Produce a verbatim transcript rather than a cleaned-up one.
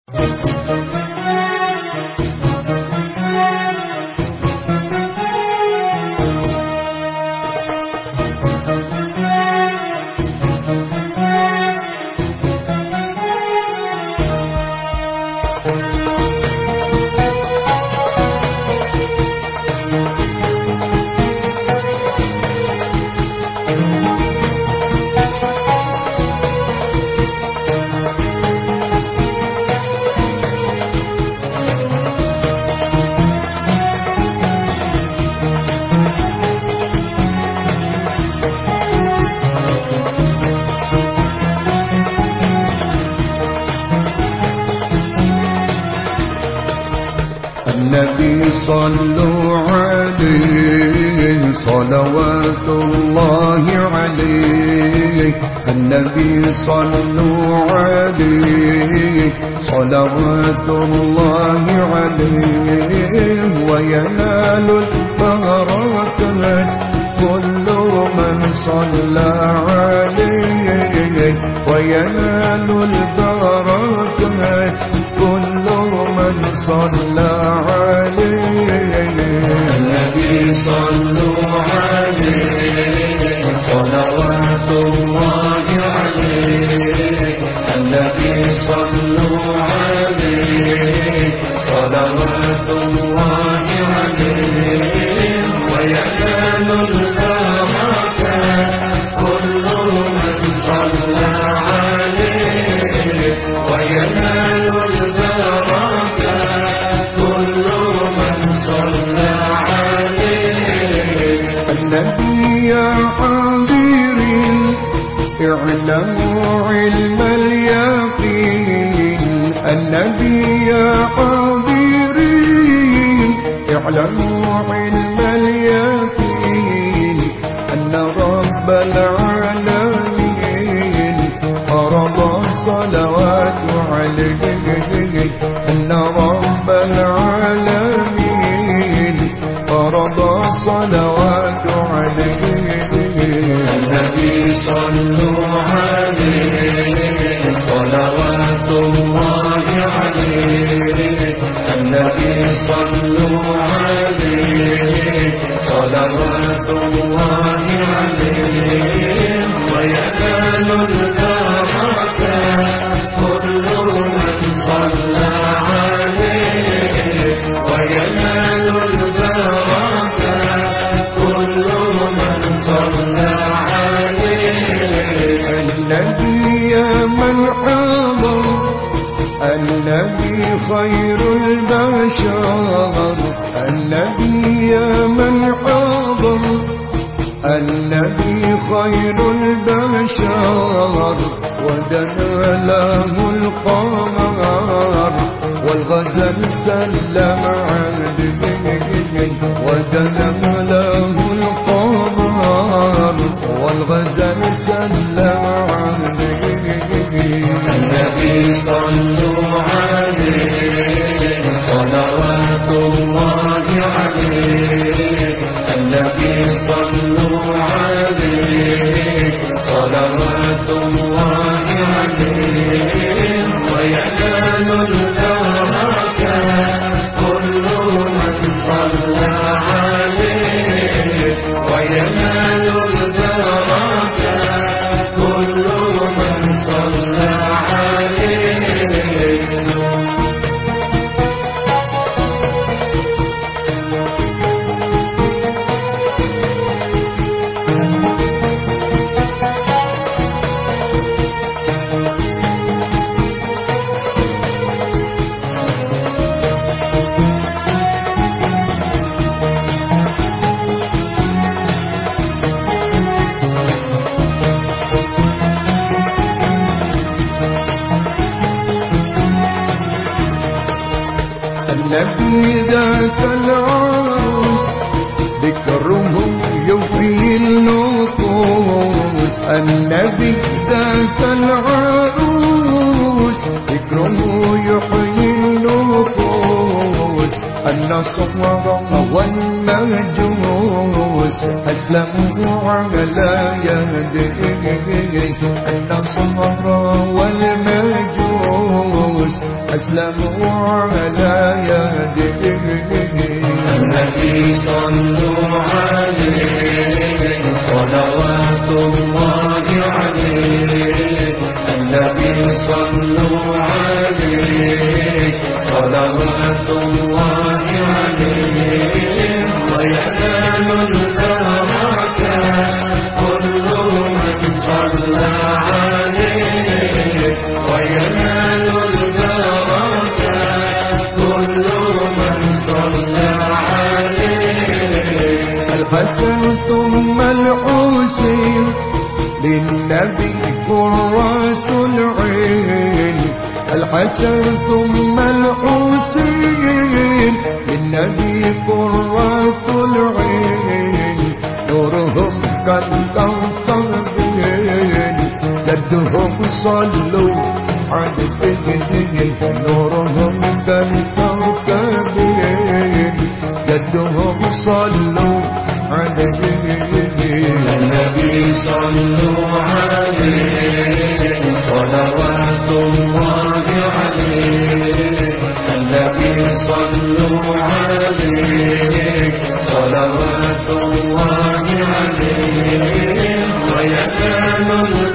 النبي صلوا عليه صلوات الله عليه. النبي صلوا عليه صلوات الله عليه. وينال البركات كل من صلى عليه. وينال البركات كل من صلى عليه. النبي صلوا عليه صلوات الله عليه. النبي صلوا عليه صلوات الله عليه. وينال البركات كل من صلى عليه. وينال النبي يا حاضرين اعلموا علم اليقين. النبي يا حاضرين اعلموا علم اليقين. أن رب العالمين فرض الصلوات عليه. أن رب العالمين فرض الصلوات عليه. النبي صلوا عليه صلوات الله عليه. النبي صلوا عليه صلوات الله عليه. وينال البركات كل من صلى عليه. وينال النبي خير البشر. النبي يا من حضر. النبي خير البشر. ودنا له القمر والغزل سلم عليه. ودنا له القمر والغزل سلم عليه. النبي صلوا عليه صلوات الله عليه. النبي صلوا عليه صلوات الله عليه. وينال البركات كل من صلى عليه. وينال البركات كل من صلى عليه. النبي ذاك العروس ذكرهم يوفي النفوس. النبي ذاك العروس ذكره يحيي النفوس. النصر والمجوس أسلموا على يديه. النصر والمجوس أسلموا على يده النبي صلوا عليه صلوات الله عليه النبي صلوا عليه صلوات الله عليه وينال البركات كل من صلى عليه وينال البركات كل من صلى عليه الحسن ثم الحسين للنبي قرة العين الحسن ثم الحسين للنبي قرة العين نورهم كالكوكب جدهم صلوا عليه نورهم كالكوكب جدهم صلوا عليه النبي صلوا عليه صلوات الله عليه النبي صلوا عليه صلوات الله عليه وينال